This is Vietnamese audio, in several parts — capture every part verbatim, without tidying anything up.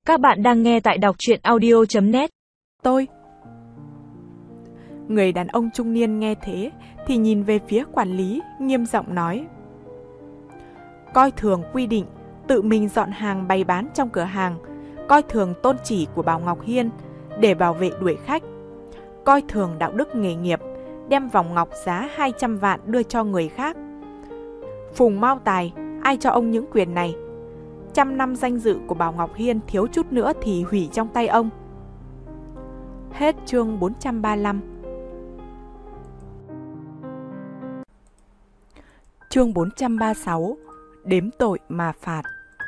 Các bạn đang nghe tại đọc truyện audio chấm net. Tôi. Người đàn ông trung niên nghe thế thì nhìn về phía quản lý, nghiêm giọng nói: coi thường quy định, tự mình dọn hàng bày bán trong cửa hàng, coi thường tôn chỉ của Bảo Ngọc Hiên để bảo vệ đuổi khách, coi thường đạo đức nghề nghiệp, đem vòng ngọc giá hai trăm vạn đưa cho người khác. Phùng Mao Tài, ai cho ông những quyền này? Trăm năm danh dự của Bảo Ngọc Hiên thiếu chút nữa thì hủy trong tay ông. Hết chương bốn trăm ba mươi lăm. Chương bốn trăm ba mươi sáu. Đếm tội mà phạt.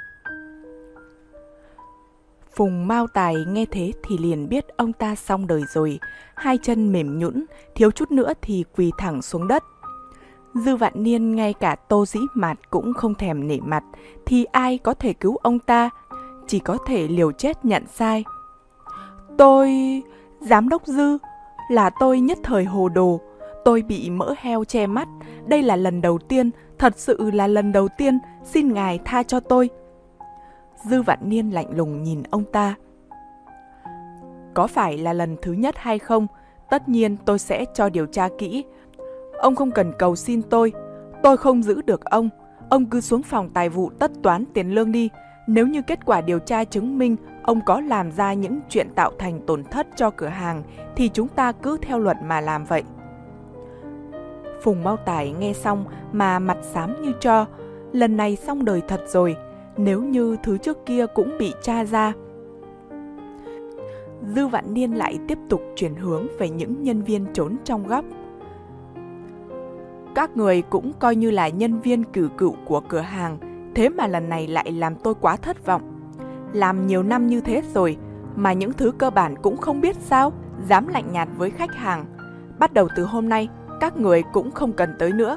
Phùng Mao Tài nghe thế thì liền biết ông ta xong đời rồi, hai chân mềm nhũn, thiếu chút nữa thì quỳ thẳng xuống đất. Dư Vạn Niên ngay cả Tô Dĩ Mạt cũng không thèm nể mặt, thì ai có thể cứu ông ta, chỉ có thể liều chết nhận sai. Tôi... Giám đốc Dư, là tôi nhất thời hồ đồ, tôi bị mỡ heo che mắt, đây là lần đầu tiên, thật sự là lần đầu tiên, xin ngài tha cho tôi. Dư Vạn Niên lạnh lùng nhìn ông ta. Có phải là lần thứ nhất hay không? Tất nhiên tôi sẽ cho điều tra kỹ. Ông không cần cầu xin tôi, tôi không giữ được ông. Ông cứ xuống phòng tài vụ tất toán tiền lương đi. Nếu như kết quả điều tra chứng minh ông có làm ra những chuyện tạo thành tổn thất cho cửa hàng, thì chúng ta cứ theo luật mà làm vậy. Phùng Mao Tài nghe xong mà mặt xám như tro. Lần này xong đời thật rồi, nếu như thứ trước kia cũng bị tra ra. Dư Vạn Niên lại tiếp tục chuyển hướng về những nhân viên trốn trong góc. Các người cũng coi như là nhân viên cửu cựu của cửa hàng, thế mà lần này lại làm tôi quá thất vọng. Làm nhiều năm như thế rồi, mà những thứ cơ bản cũng không biết sao, dám lạnh nhạt với khách hàng. Bắt đầu từ hôm nay, các người cũng không cần tới nữa.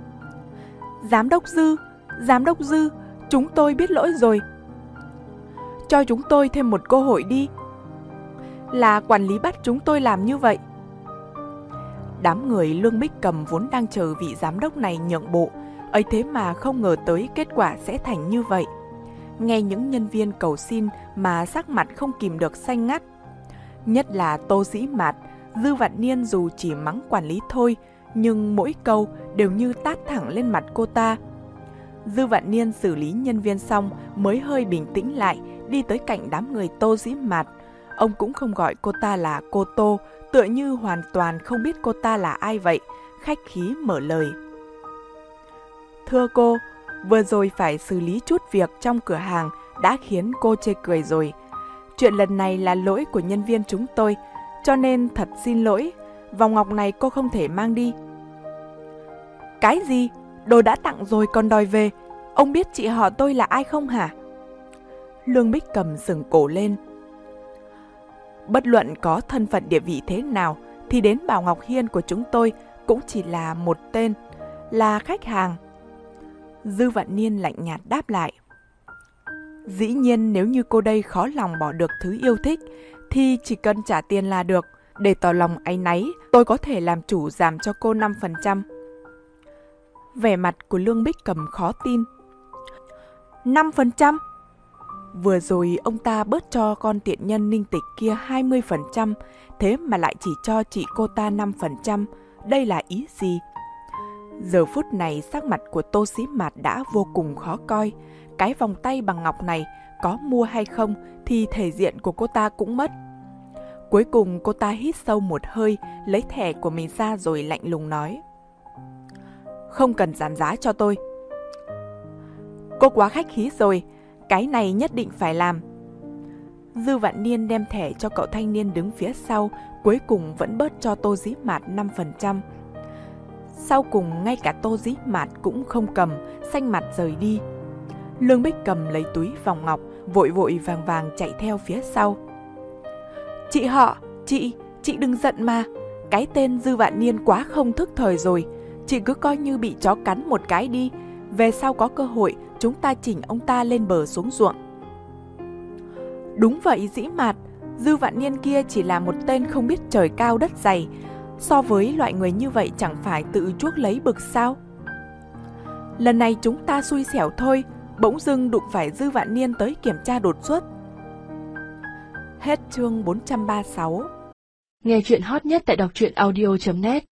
Giám đốc Dư, Giám đốc Dư, chúng tôi biết lỗi rồi. Cho chúng tôi thêm một cơ hội đi. Là quản lý bắt chúng tôi làm như vậy. Đám người Lương Bích Cầm vốn đang chờ vị giám đốc này nhượng bộ, ấy thế mà không ngờ tới kết quả sẽ thành như vậy. Nghe những nhân viên cầu xin mà sắc mặt không kìm được xanh ngắt. Nhất là Tô Dĩ Mạt, Dư Vạn Niên dù chỉ mắng quản lý thôi, nhưng mỗi câu đều như tát thẳng lên mặt cô ta. Dư Vạn Niên xử lý nhân viên xong mới hơi bình tĩnh lại, đi tới cạnh đám người Tô Dĩ Mạt. Ông cũng không gọi cô ta là cô Tô, tựa như hoàn toàn không biết cô ta là ai vậy, khách khí mở lời. Thưa cô, vừa rồi phải xử lý chút việc trong cửa hàng đã khiến cô chê cười rồi. Chuyện lần này là lỗi của nhân viên chúng tôi, cho nên thật xin lỗi, vòng ngọc này cô không thể mang đi. Cái gì? Đồ đã tặng rồi còn đòi về, ông biết chị họ tôi là ai không hả? Lương Bích Cầm sừng cổ lên. Bất luận có thân phận địa vị thế nào, thì đến Bảo Ngọc Hiên của chúng tôi cũng chỉ là một tên, là khách hàng. Dư Vạn Niên lạnh nhạt đáp lại. Dĩ nhiên nếu như cô đây khó lòng bỏ được thứ yêu thích, thì chỉ cần trả tiền là được. Để tỏ lòng áy náy, tôi có thể làm chủ giảm cho cô năm phần trăm. Vẻ mặt của Lương Bích Cầm khó tin. năm phần trăm? Vừa rồi ông ta bớt cho con tiện nhân Ninh Tịch kia hai mươi phần trăm, thế mà lại chỉ cho chị cô ta năm phần trăm. Đây là ý gì? Giờ phút này sắc mặt của Tô Dĩ Mạt đã vô cùng khó coi. Cái vòng tay bằng ngọc này có mua hay không thì thể diện của cô ta cũng mất. Cuối cùng cô ta hít sâu một hơi, lấy thẻ của mình ra rồi lạnh lùng nói. Không cần giảm giá cho tôi. Cô quá khách khí rồi, cái này nhất định phải làm. Dư Vạn Niên đem thẻ cho cậu thanh niên đứng phía sau, cuối cùng vẫn bớt cho Tô Dĩ Mạt năm phần trăm. Sau cùng ngay cả Tô Dĩ Mạt cũng không cầm, xanh mặt rời đi. Lương Bích Cầm lấy túi vòng ngọc, vội vội vàng vàng chạy theo phía sau. Chị họ, chị, chị đừng giận mà. Cái tên Dư Vạn Niên quá không thức thời rồi. Chị cứ coi như bị chó cắn một cái đi. Về sau có cơ hội, chúng ta chỉnh ông ta lên bờ xuống ruộng. Đúng vậy Dĩ Mạt, Dư Vạn Niên kia chỉ là một tên không biết trời cao đất dày. So với loại người như vậy chẳng phải tự chuốc lấy bực sao? Lần này chúng ta xui xẻo thôi, bỗng dưng đụng phải Dư Vạn Niên tới kiểm tra đột xuất. Hết chương bốn trăm ba mươi sáu. Nghe chuyện hot nhất tại đọc truyện audio chấm net